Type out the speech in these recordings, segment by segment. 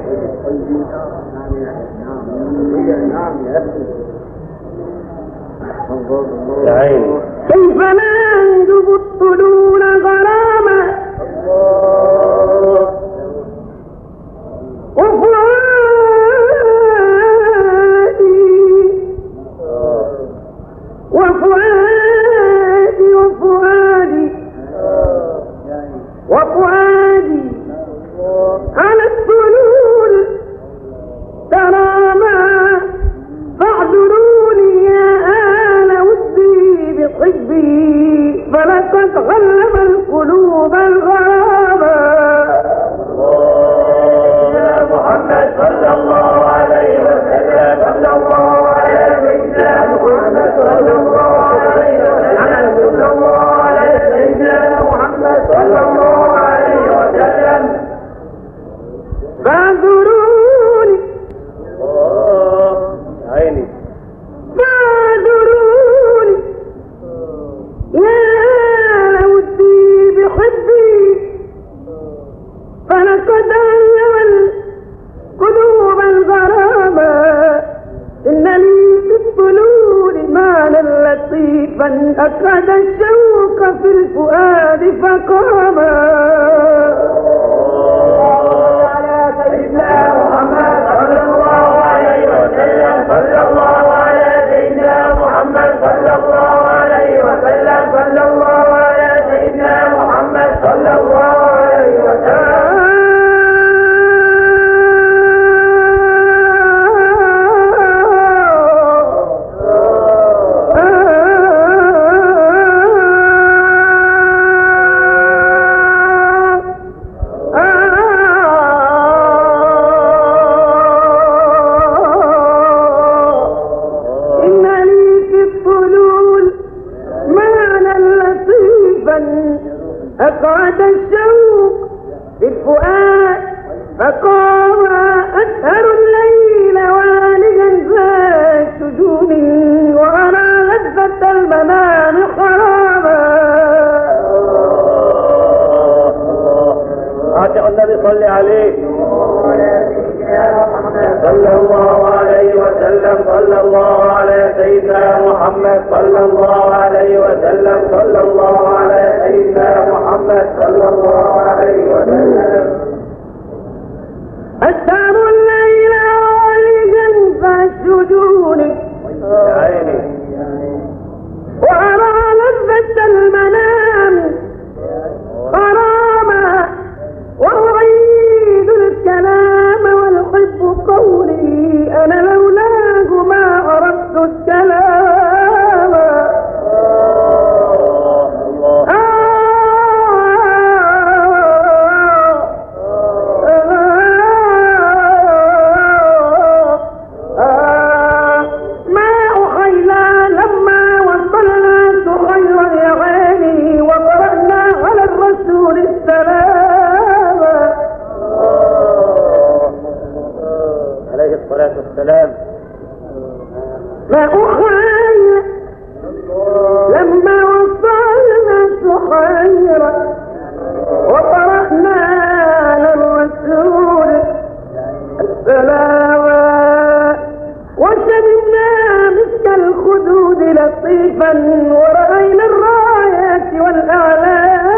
كيف لا يبطلون غرامة وفؤادي على السلول ترى ما فاعذروني يا آل ودي بحبي فلقد غلب القلوب الغرابة. يا محمد صلى الله عليه وسلم صلى الله على سيدنا محمد صلى الله عليه وسلم صلى الله على سيدنا محمد صلى الله عليه وسلم فاعذروني عيني فاعذروني يا ودي بحبي فلقد علم القلوب الغرامة إن لي في الطلول معنى لطيفا أكاد الشوق في الفؤاد فقاما. سيدنا محمد صلى الله عليه وسلم صلى الله على سيدنا محمد صلى الله عليه وسلم صلى الله على سيدنا محمد صلى الله عليه وسلم. أقعد الشوق بالفؤاد فقام أسهر الليل واليا ذا سجون وأرى لذة المنام حراما. عاشق النبي صلى عليه صلى الله عليه وسلم صلى الله على سيدنا محمد صلى الله عليه وسلم صلى الله على سيدنا محمد صلى الله عليه وسلم. أسهر الليل واليا ذا سجون وأرى لذة المنام حراما وأعيد الكلام والحب قولي أنا لولاه ما أردت السلام. والسلام. ما أخيل لما وصلنا سحيرا وقرأنا على الرسول السلام وشربنا مسك الخدود لطيفا ورأينا الرايات والأعلام.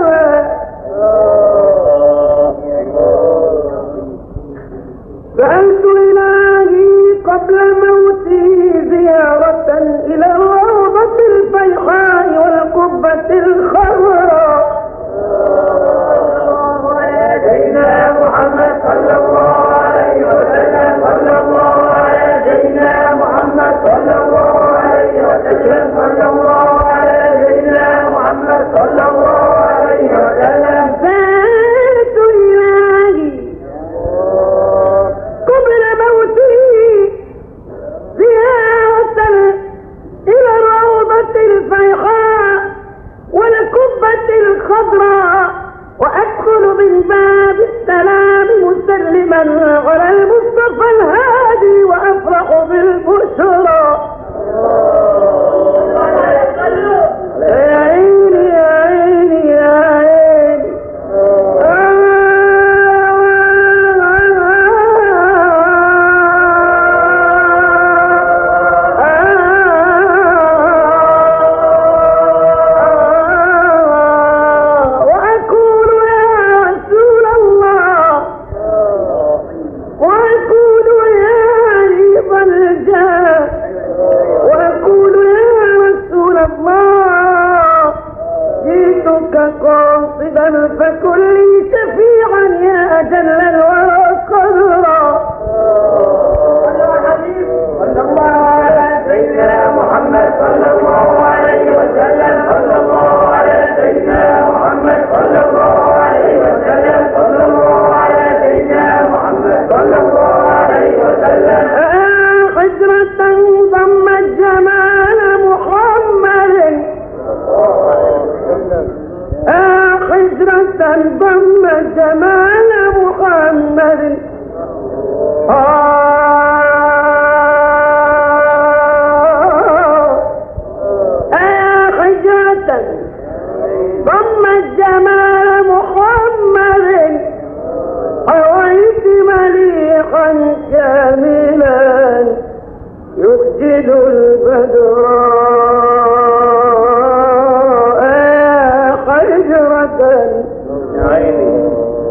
سألت إلهي قبل موتي زيارة إلى الروضة الفيحاء والقبة الخضراء. سيدنا محمد صلى الله عليه وسلم صلى الله على سيدنا محمد صلى الله عليه وسلم صلى الله على سيدنا محمد صلى الله عليه وسلم. سألت إلهي قبل موتي زيارة إلى الروضة الفيحاء والقبة الخضراء وأدخل من باب السلام مسلما على المصطفى الهادي وأفرح بالبشرى. فكن لي شفيعا يا أجل الورى قدرا. صلى الله على سيدنا محمد صلى الله عليه وسلم. صلى الله على سيدنا محمد صلى الله عليه وسلم. صلى الله على سيدنا محمد صلى الله عليه وسلم. حجرة ضمت جمال محمد، حجرة ضمت جمال محمد، حجرة ضمت جمال محمد، حويت مليحا كاملا يخجل البدر، حجرة يا عيني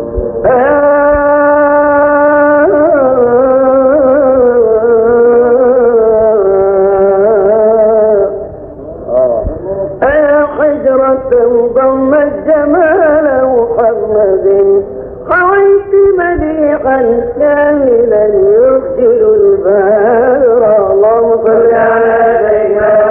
حجرة ضمت جمال محمد، حويت مليحا كاملا يخجل البدر. اللهم صل على سيدنا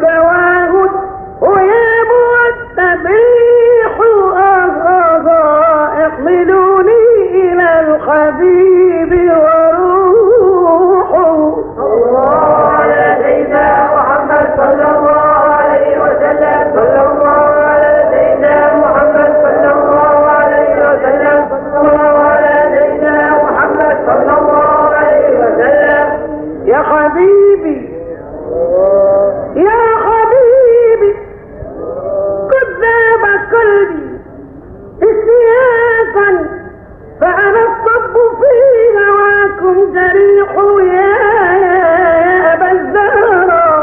وتواهد وياب والتبريح احملوني إلى الحبيب وروحه. الله على سيدنا محمد صلى الله عليه وسلم. صلى الله على سيدنا محمد صلى الله عليه وسلم. صلى الله على سيدنا محمد صلى الله عليه وسلم. يا حبيبي يا حبيبي قد ذاب قلبي اشتياقا فأنا الصب في هواكم جريح يا أبا الزهراء.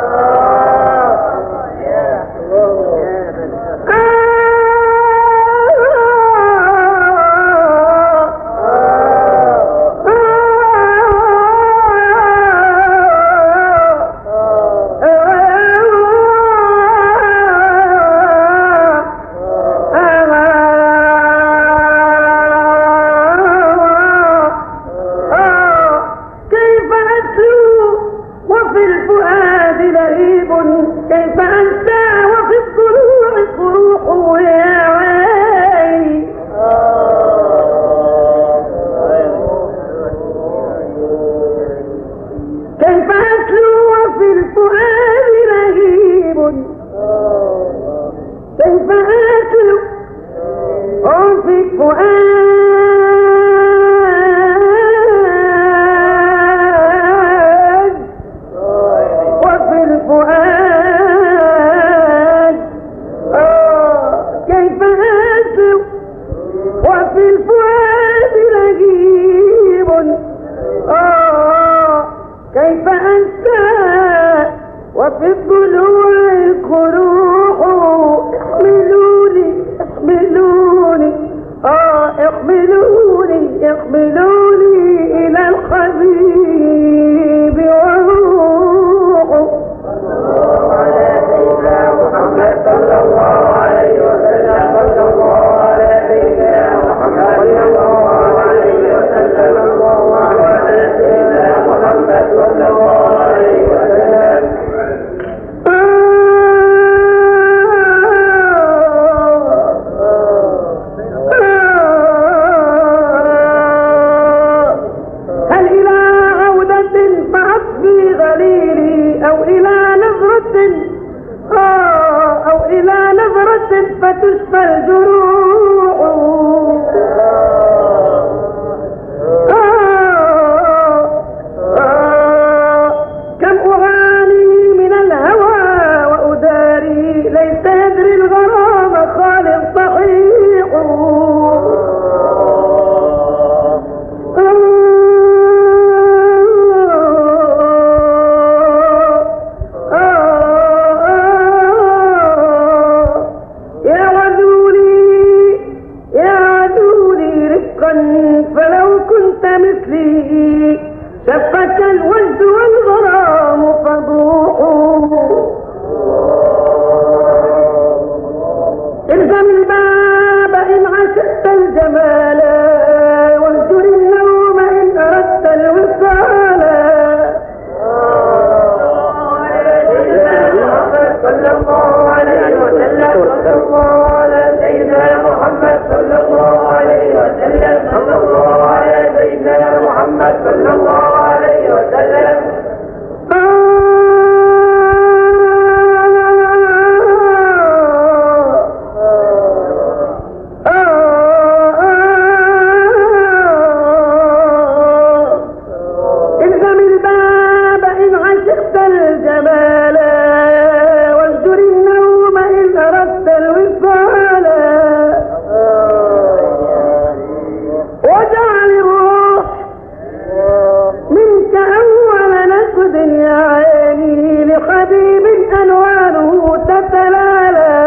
كيف أنسى وفي الضلوع فروح يا ويلي. كيف أتلو وفي الفؤاد لهيب. كيف أتلو وفي الفؤاد وفي الفؤاد كيف أسلو وفي الفؤاد لهيب. كيف أنسى وفي الضلوع الكروح. احملوني احملوني احملوني احملوني إلى الحبيب وروحه. على سيدنا محمد صلى الله عليه وسلم. صلى الله على سيدنا محمد صلى الله عليه وسلم. صلى الله على سيدنا محمد صلى الله عليه وسلم. هل إلى عودة فعصبي غليلي أو إلى نظرة فتشفى الجروح. كم أعاني من الهوى وأداري ليس يدري الغرام خالق صحيح. فلو كنت مثلي شفك الوجد والغرام فضوح. الزم الباب إن عشقت الجمال واهجر النوم إن أردت الوصال. صلى الله عليه وسلم. صلى الله على سيدنا محمد صلى الله عليه وسلم. صلى الله على سيدنا محمد صلى الله عليه وسلم. الزم الباب إن عشقت الجمال واهجر النوم إن أردت الوصال. واجعل الروح منك أول نسد يا عيني لحبيب ألوانه تتلالى.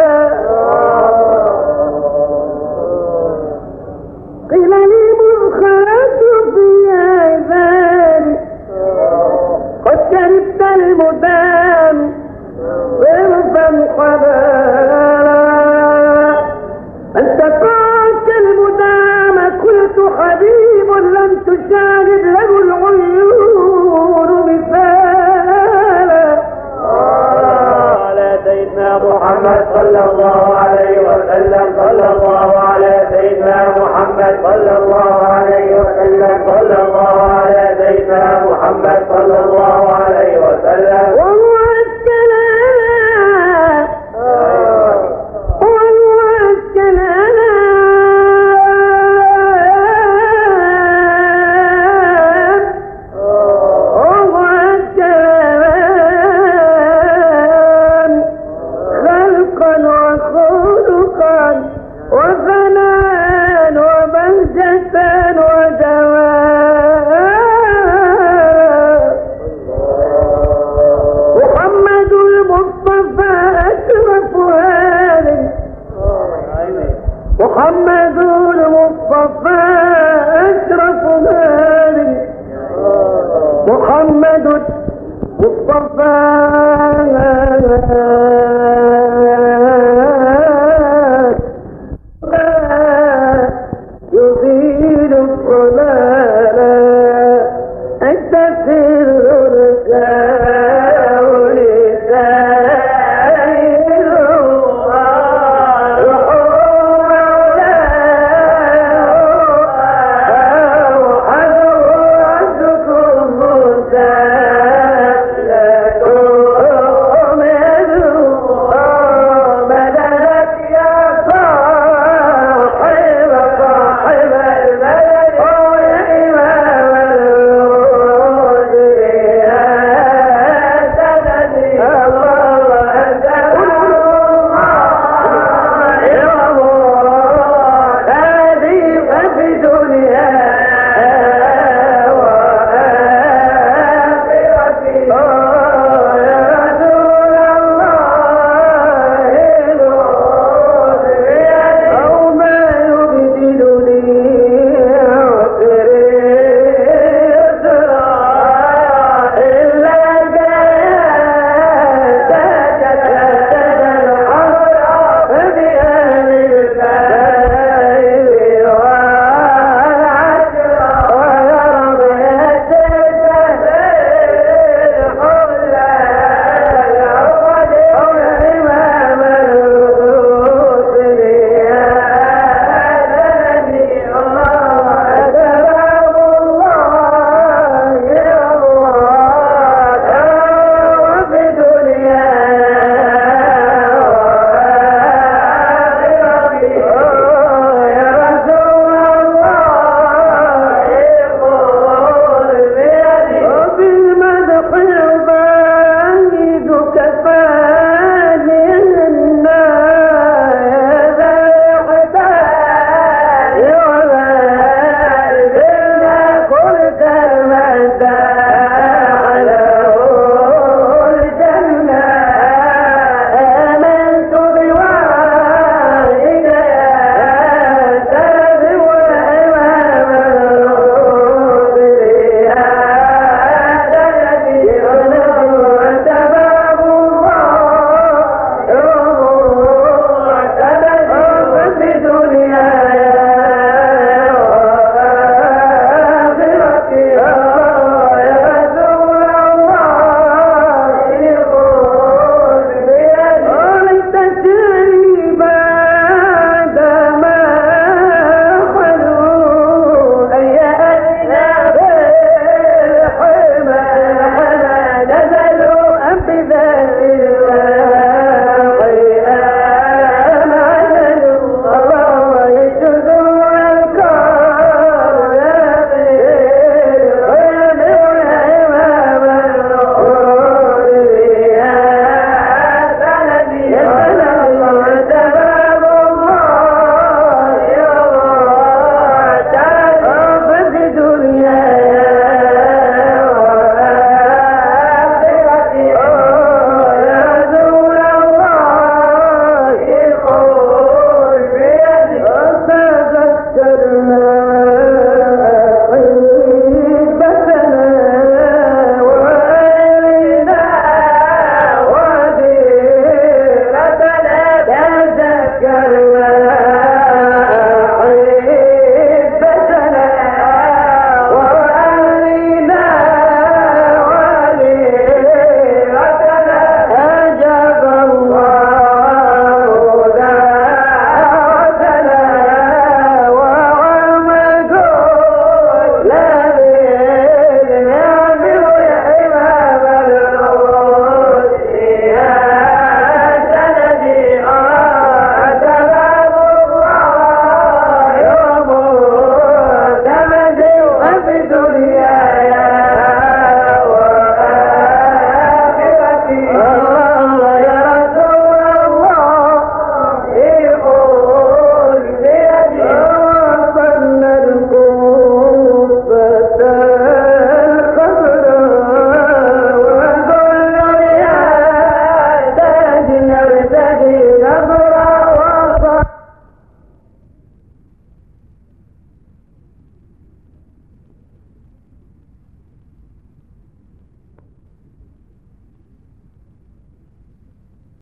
قيل لي مؤخرة في عبادي قد شربت المدام صرفا حلالا. أنت قاك المدام قلت حبيب لم تشاهد له العيون مثالا. محمد صلى الله عليه وسلم صلى الله على سيدنا محمد صلى الله عليه وسلم صلى الله على سيدنا محمد صلى الله عليه وسلم